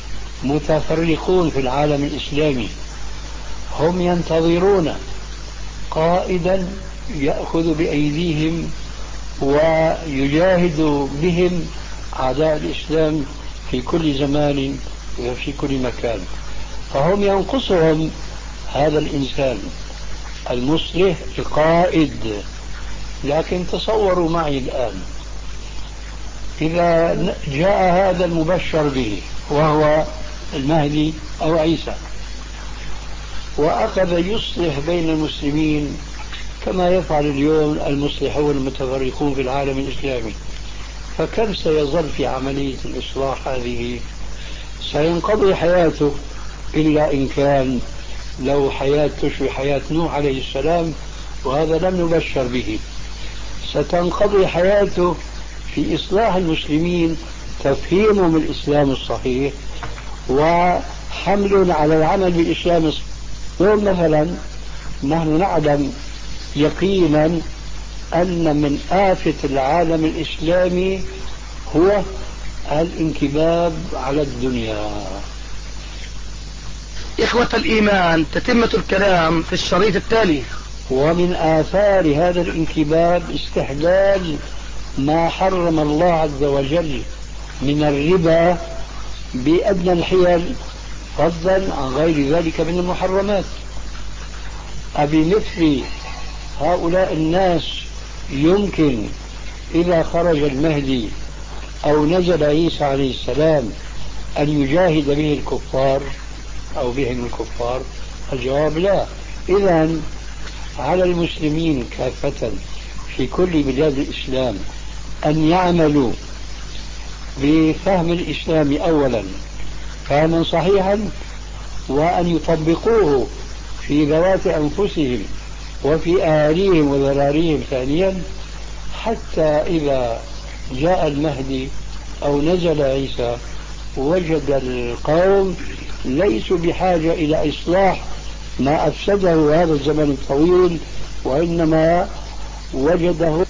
متفرقون في العالم الإسلامي، هم ينتظرون قائدا يأخذ بأيديهم ويجاهد بهم أعداء الإسلام في كل زمان وفي كل مكان. فهم ينقصهم هذا الإنسان المصلح القائد. لكن تصوروا معي الآن إذا جاء هذا المبشر به وهو المهدي أو عيسى وأخذ يصلح بين المسلمين كما يفعل اليوم المصلحون المتفرقون في العالم الإسلامي، فكم سيظل في عملية الإصلاح هذه؟ سينقضي حياته، إلا إن كان لو حياة تشبه حياة نوح عليه السلام، وهذا لم نبشر به. ستنقضي حياته في إصلاح المسلمين، تفهيمهم الإسلام الصحيح وحمل على العمل بالإسلام الصحيح. مثلا نحن نعلم يقينا أن من آفة العالم الإسلامي هو الانكباب على الدنيا. إخوة الإيمان، تتمة الكلام في الشريط التالي. ومن آثار هذا الانكباب استحلال ما حرم الله عز وجل من الربا بأدنى الحيل، فضلا عن غير ذلك من المحرمات. أبمثل هؤلاء الناس يمكن إذا خرج المهدي أو نزل عيسى عليه السلام أن يجاهد به الكفار أو بهم الكفار؟ الجواب لا. إذن على المسلمين كافة في كل بلاد الإسلام أن يعملوا بفهم الإسلام أولا فهما صحيحا، وأن يطبقوه في ذوات أنفسهم وفي أهاليهم وذراريهم ثانيا، حتى إذا جاء المهدي أو نزل عيسى وجد القوم ليسوا بحاجة إلى إصلاح ما أفسده هذا الزمن الطويل، وإنما وجده